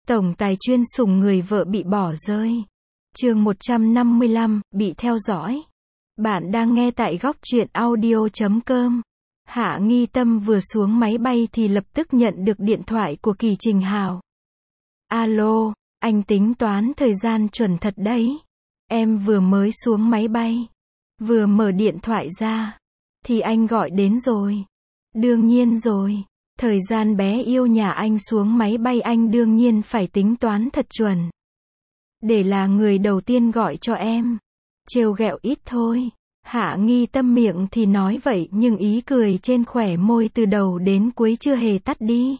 Tổng tài chuyên sủng người vợ bị bỏ rơi. Chương 155, bị theo dõi. Bạn đang nghe tại góc truyện audio.com. Hạ Nghi Tâm vừa xuống máy bay thì lập tức nhận được điện thoại của Kỳ Trình Hào. Alo, anh tính toán thời gian chuẩn thật đấy. Em vừa mới xuống máy bay. Vừa mở điện thoại ra. Thì anh gọi đến rồi. Đương nhiên rồi. Thời gian bé yêu nhà anh xuống máy bay anh đương nhiên phải tính toán thật chuẩn. Để là người đầu tiên gọi cho em. Trêu ghẹo ít thôi. Hạ Nghi Tâm miệng thì nói vậy nhưng ý cười trên khóe môi từ đầu đến cuối chưa hề tắt đi.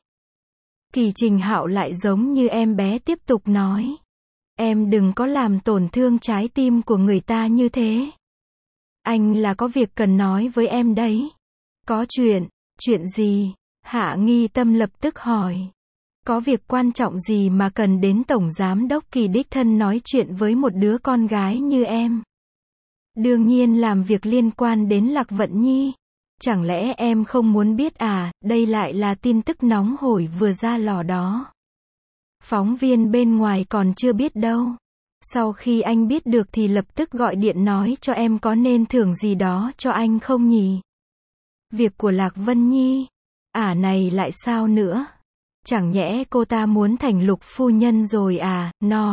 Kỳ Trình Hạo lại giống như em bé tiếp tục nói. Em đừng có làm tổn thương trái tim của người ta như thế. Anh là có việc cần nói với em đấy. Có chuyện gì? Hạ Nghi Tâm lập tức hỏi. Có việc quan trọng gì mà cần đến Tổng Giám đốc Kỳ đích thân nói chuyện với một đứa con gái như em? Đương nhiên làm việc liên quan đến Lạc Vận Nhi. Chẳng lẽ em không muốn biết à, đây lại là tin tức nóng hổi vừa ra lò đó. Phóng viên bên ngoài còn chưa biết đâu. Sau khi anh biết được thì lập tức gọi điện nói cho em có nên thưởng gì đó cho anh không nhỉ? Việc của Lạc Vân Nhi. Này lại sao nữa? Chẳng nhẽ cô ta muốn thành Lục phu nhân rồi à?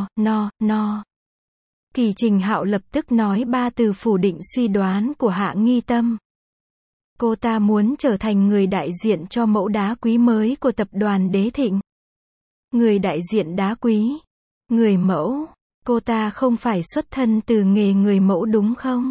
No. Kỳ Trình Hạo lập tức nói ba từ phủ định suy đoán của Hạ Nghi Tâm. Cô ta muốn trở thành người đại diện cho mẫu đá quý mới của tập đoàn Đế Thịnh. Người đại diện đá quý. Người mẫu. Cô ta không phải xuất thân từ nghề người mẫu đúng không?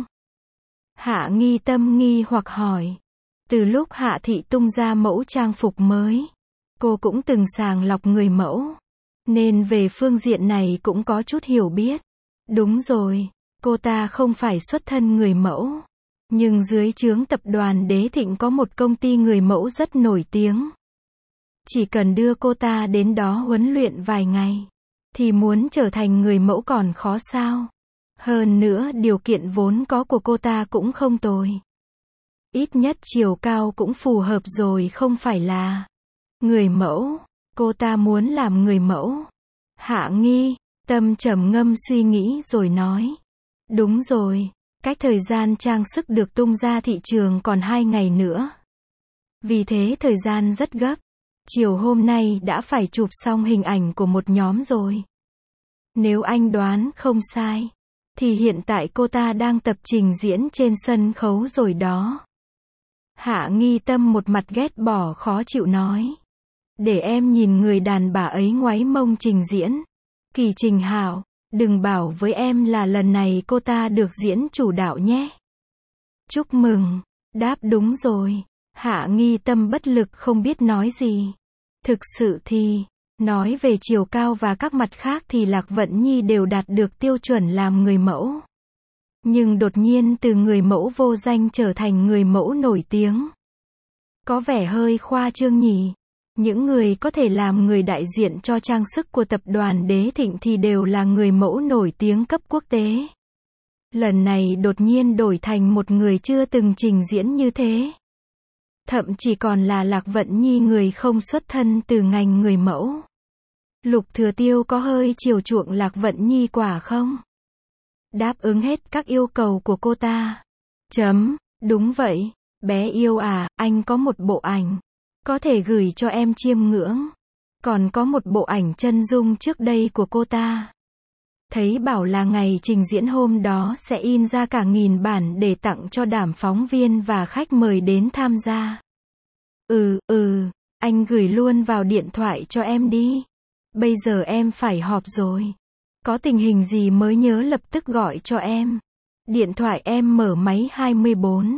Hạ Nghi Tâm nghi hoặc hỏi. Từ lúc Hạ Thị tung ra mẫu trang phục mới, cô cũng từng sàng lọc người mẫu. Nên về phương diện này cũng có chút hiểu biết. Đúng rồi, cô ta không phải xuất thân người mẫu. Nhưng dưới trướng tập đoàn Đế Thịnh có một công ty người mẫu rất nổi tiếng. Chỉ cần đưa cô ta đến đó huấn luyện vài ngày, thì muốn trở thành người mẫu còn khó sao. Hơn nữa điều kiện vốn có của cô ta cũng không tồi. Ít nhất chiều cao cũng phù hợp rồi không phải là người mẫu. Cô ta muốn làm người mẫu. Hạ Nghi Tâm trầm ngâm suy nghĩ rồi nói. Đúng rồi, cách thời gian trang sức được tung ra thị trường còn 2 ngày nữa. Vì thế thời gian rất gấp. Chiều hôm nay đã phải chụp xong hình ảnh của một nhóm rồi. Nếu anh đoán không sai, thì hiện tại cô ta đang tập trình diễn trên sân khấu rồi đó. Hạ Nghi Tâm một mặt ghét bỏ khó chịu nói. Để em nhìn người đàn bà ấy ngoáy mông trình diễn. Kỳ Trình Hạo, đừng bảo với em là lần này cô ta được diễn chủ đạo nhé. Chúc mừng. Đáp đúng rồi. Hạ Nghi Tâm bất lực không biết nói gì. Thực sự thì, nói về chiều cao và các mặt khác thì Lạc Vận Nhi đều đạt được tiêu chuẩn làm người mẫu. Nhưng đột nhiên từ người mẫu vô danh trở thành người mẫu nổi tiếng. Có vẻ hơi khoa trương nhỉ. Những người có thể làm người đại diện cho trang sức của tập đoàn Đế Thịnh thì đều là người mẫu nổi tiếng cấp quốc tế. Lần này đột nhiên đổi thành một người chưa từng trình diễn như thế. Thậm chí còn là Lạc Vận Nhi người không xuất thân từ ngành người mẫu. Lục Thừa Tiêu có hơi chiều chuộng Lạc Vận Nhi quả không? Đáp ứng hết các yêu cầu của cô ta. Đúng vậy, bé yêu à, anh có một bộ ảnh. Có thể gửi cho em chiêm ngưỡng. Còn có một bộ ảnh chân dung trước đây của cô ta. Thấy bảo là ngày trình diễn hôm đó sẽ in ra cả 1000 bản để tặng cho đảm phóng viên và khách mời đến tham gia. Anh gửi luôn vào điện thoại cho em đi. Bây giờ em phải họp rồi. Có tình hình gì mới nhớ lập tức gọi cho em. Điện thoại em mở máy 24.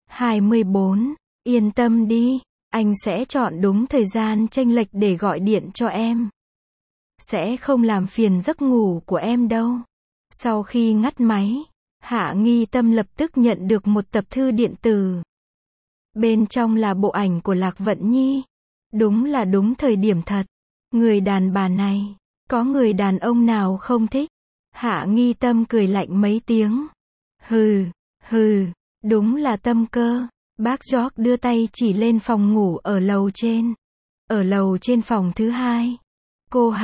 Yên tâm đi. Anh sẽ chọn đúng thời gian chênh lệch để gọi điện cho em. Sẽ không làm phiền giấc ngủ của em đâu. Sau khi ngắt máy, Hạ Nghi Tâm lập tức nhận được một tập thư điện tử. Bên trong là bộ ảnh của Lạc Vận Nhi. Đúng là đúng thời điểm thật. Người đàn bà này, có người đàn ông nào không thích? Hạ Nghi Tâm cười lạnh mấy tiếng. Hừ, đúng là tâm cơ. Bác George đưa tay chỉ lên phòng ngủ ở lầu trên. Ở lầu trên phòng thứ 2. Cô Hạ,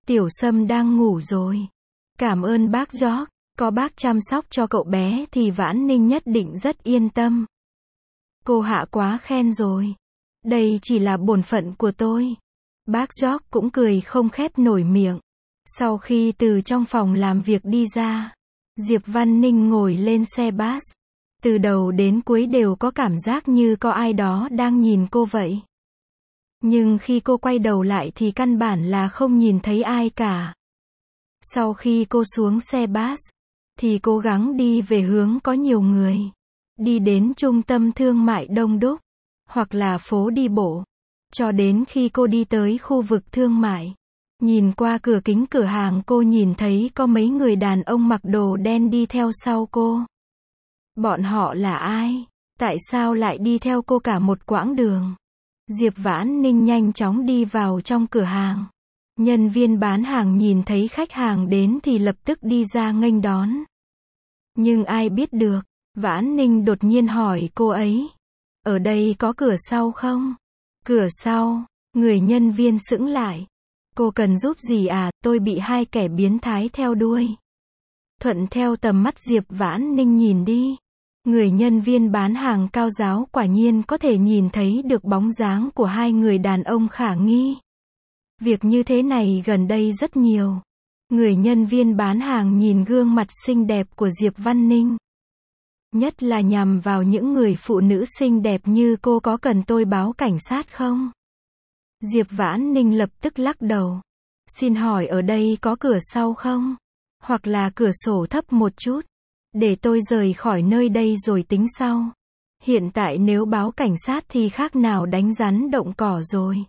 Tiểu Sâm đang ngủ rồi. Cảm ơn bác George, có bác chăm sóc cho cậu bé thì Vãn Ninh nhất định rất yên tâm. Cô Hạ quá khen rồi. Đây chỉ là bổn phận của tôi. Bác George cũng cười không khép nổi miệng. Sau khi từ trong phòng làm việc đi ra, Diệp Văn Ninh ngồi lên xe bus. Từ đầu đến cuối đều có cảm giác như có ai đó đang nhìn cô vậy. Nhưng khi cô quay đầu lại thì căn bản là không nhìn thấy ai cả. Sau khi cô xuống xe bus, thì cố gắng đi về hướng có nhiều người. Đi đến trung tâm thương mại đông đúc, hoặc là phố đi bộ. Cho đến khi cô đi tới khu vực thương mại. Nhìn qua cửa kính cửa hàng cô nhìn thấy có mấy người đàn ông mặc đồ đen đi theo sau cô. Bọn họ là ai? Tại sao lại đi theo cô cả một quãng đường? Diệp Vãn Ninh nhanh chóng đi vào trong cửa hàng. Nhân viên bán hàng nhìn thấy khách hàng đến thì lập tức đi ra nghênh đón. Nhưng ai biết được, Vãn Ninh đột nhiên hỏi cô ấy. Ở đây có cửa sau không? Cửa sau, người nhân viên sững lại. Cô cần giúp gì à, tôi bị hai kẻ biến thái theo đuôi. Thuận theo tầm mắt Diệp Vãn Ninh nhìn đi. Người nhân viên bán hàng cao ráo quả nhiên có thể nhìn thấy được bóng dáng của hai người đàn ông khả nghi. Việc như thế này gần đây rất nhiều. Người nhân viên bán hàng nhìn gương mặt xinh đẹp của Diệp Văn Ninh. Nhất là nhằm vào những người phụ nữ xinh đẹp như cô. Có cần tôi báo cảnh sát không? Diệp Vãn Ninh lập tức lắc đầu. Xin hỏi ở đây có cửa sau không? Hoặc là cửa sổ thấp một chút. Để tôi rời khỏi nơi đây rồi tính sau. Hiện tại nếu báo cảnh sát thì khác nào đánh rắn động cỏ rồi.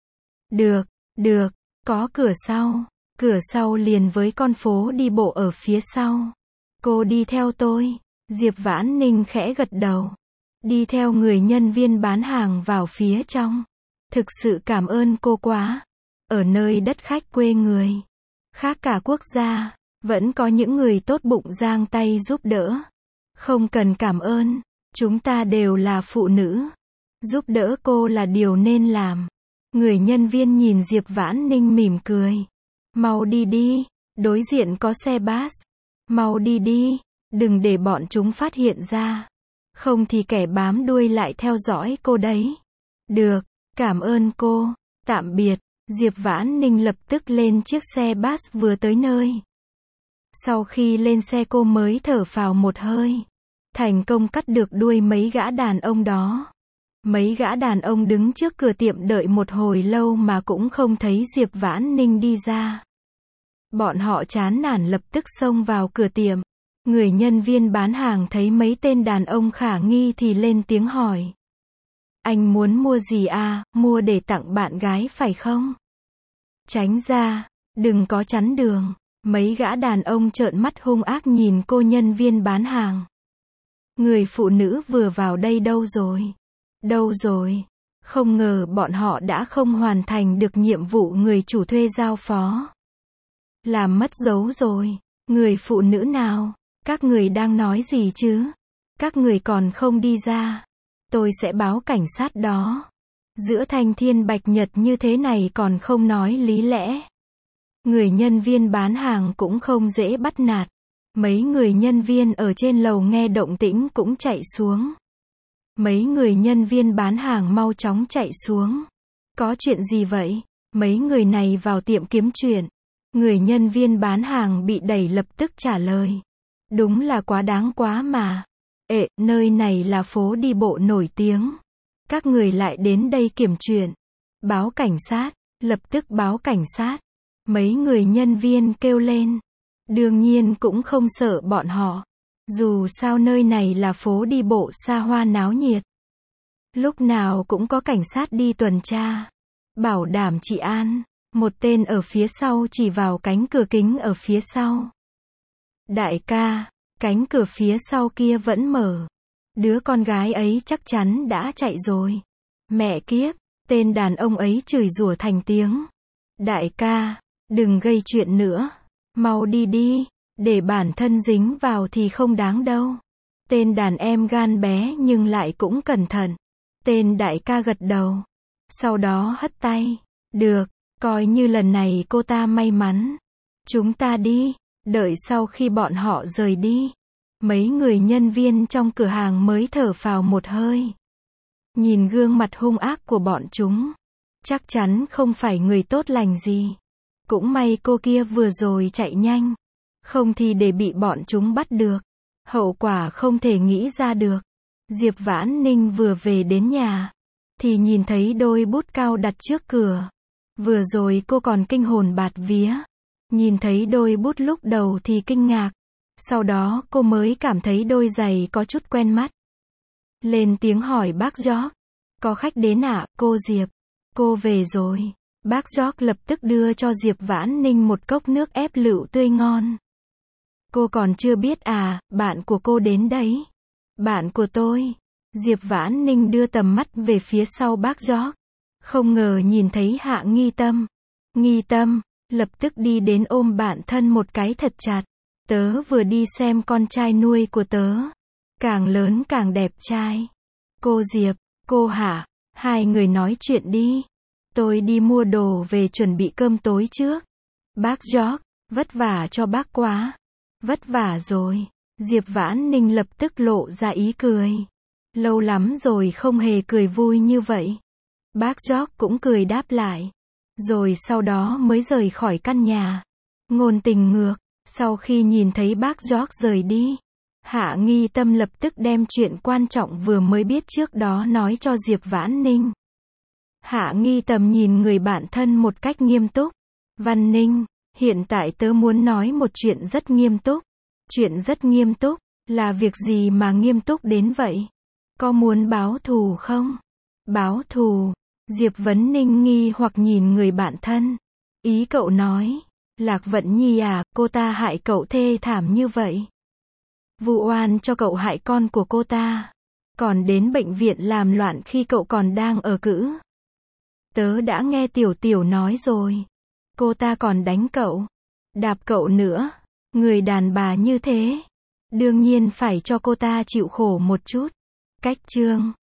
Được, có cửa sau. Cửa sau liền với con phố đi bộ ở phía sau. Cô đi theo tôi. Diệp Vãn Ninh khẽ gật đầu. Đi theo người nhân viên bán hàng vào phía trong. Thực sự cảm ơn cô quá. Ở nơi đất khách quê người, khác cả quốc gia, vẫn có những người tốt bụng giang tay giúp đỡ. Không cần cảm ơn, chúng ta đều là phụ nữ. Giúp đỡ cô là điều nên làm. Người nhân viên nhìn Diệp Vãn Ninh mỉm cười. Mau đi đi, đối diện có xe bus. Mau đi đi, đừng để bọn chúng phát hiện ra. Không thì kẻ bám đuôi lại theo dõi cô đấy. Được, cảm ơn cô, tạm biệt. Diệp Vãn Ninh lập tức lên chiếc xe bus vừa tới nơi. Sau khi lên xe cô mới thở phào một hơi. Thành công cắt được đuôi mấy gã đàn ông đó. Mấy gã đàn ông đứng trước cửa tiệm đợi một hồi lâu mà cũng không thấy Diệp Vãn Ninh đi ra. Bọn họ chán nản lập tức xông vào cửa tiệm. Người nhân viên bán hàng thấy mấy tên đàn ông khả nghi thì lên tiếng hỏi. Anh muốn mua gì à, mua để tặng bạn gái phải không? Tránh ra, đừng có chắn đường. Mấy gã đàn ông trợn mắt hung ác nhìn cô nhân viên bán hàng. Người phụ nữ vừa vào đây đâu rồi? Đâu rồi? Không ngờ bọn họ đã không hoàn thành được nhiệm vụ người chủ thuê giao phó. Làm mất dấu rồi. Người phụ nữ nào? Các người đang nói gì chứ? Các người còn không đi ra. Tôi sẽ báo cảnh sát đó. Giữa thanh thiên bạch nhật như thế này còn không nói lý lẽ. Người nhân viên bán hàng cũng không dễ bắt nạt. Mấy người nhân viên ở trên lầu nghe động tĩnh cũng chạy xuống. Mấy người nhân viên bán hàng mau chóng chạy xuống. Có chuyện gì vậy? Mấy người này vào tiệm kiếm chuyện. Người nhân viên bán hàng bị đẩy lập tức trả lời. Đúng là quá đáng quá mà. Nơi này là phố đi bộ nổi tiếng. Các người lại đến đây kiểm chuyện. Báo cảnh sát, lập tức báo cảnh sát. Mấy người nhân viên kêu lên. Đương nhiên cũng không sợ bọn họ. Dù sao nơi này là phố đi bộ xa hoa náo nhiệt. Lúc nào cũng có cảnh sát đi tuần tra. Bảo đảm trị an. Một tên ở phía sau chỉ vào cánh cửa kính ở phía sau. Đại ca, cánh cửa phía sau kia vẫn mở. Đứa con gái ấy chắc chắn đã chạy rồi. Mẹ kiếp, tên đàn ông ấy chửi rủa thành tiếng. Đại ca, đừng gây chuyện nữa. Mau đi đi, để bản thân dính vào thì không đáng đâu. Tên đàn em gan bé nhưng lại cũng cẩn thận. Tên đại ca gật đầu. Sau đó hất tay. Được, Coi như lần này cô ta may mắn. Chúng ta đi. Đợi sau khi bọn họ rời đi, mấy người nhân viên trong cửa hàng mới thở phào một hơi. Nhìn gương mặt hung ác của bọn chúng, chắc chắn không phải người tốt lành gì. Cũng may cô kia vừa rồi chạy nhanh, không thì để bị bọn chúng bắt được, hậu quả không thể nghĩ ra được. Diệp Vãn Ninh vừa về đến nhà, thì nhìn thấy đôi bút cao đặt trước cửa. Vừa rồi cô còn kinh hồn bạt vía. Nhìn thấy đôi bút lúc đầu thì kinh ngạc. Sau đó cô mới cảm thấy đôi giày có chút quen mắt. Lên tiếng hỏi bác George. Có khách đến ạ, cô Diệp. Cô về rồi. Bác George lập tức đưa cho Diệp Vãn Ninh một cốc nước ép lựu tươi ngon. Cô còn chưa biết à, bạn của cô đến đấy. Bạn của tôi. Diệp Vãn Ninh đưa tầm mắt về phía sau bác George. Không ngờ nhìn thấy Hạ Nghi Tâm. Nghi Tâm, lập tức đi đến ôm bạn thân một cái thật chặt. Tớ vừa đi xem con trai nuôi của tớ. Càng lớn càng đẹp trai. Cô Diệp, cô Hạ, hai người nói chuyện đi. Tôi đi mua đồ về chuẩn bị cơm tối trước. Bác George, vất vả cho bác quá. Vất vả rồi. Diệp Vãn Ninh lập tức lộ ra ý cười. Lâu lắm rồi không hề cười vui như vậy. Bác George cũng cười đáp lại. Rồi sau đó mới rời khỏi căn nhà. Ngôn Tình ngược, sau khi nhìn thấy bác George rời đi, Hạ Nghi Tâm lập tức đem chuyện quan trọng vừa mới biết trước đó nói cho Diệp Vãn Ninh. Hạ Nghi Tâm nhìn người bạn thân một cách nghiêm túc. Văn Ninh, hiện tại tớ muốn nói một chuyện rất nghiêm túc. Chuyện rất nghiêm túc, là việc gì mà nghiêm túc đến vậy? Có muốn báo thù không? Báo thù? Diệp Vấn Ninh nghi hoặc nhìn người bạn thân. Ý cậu nói, Lạc Vận Nhi à, cô ta hại cậu thê thảm như vậy. Vu oan cho cậu hại con của cô ta. Còn đến bệnh viện làm loạn khi cậu còn đang ở cữ. Tớ đã nghe Tiểu Tiểu nói rồi. Cô ta còn đánh cậu. Đạp cậu nữa. Người đàn bà như thế. Đương nhiên phải cho cô ta chịu khổ một chút. Cách chương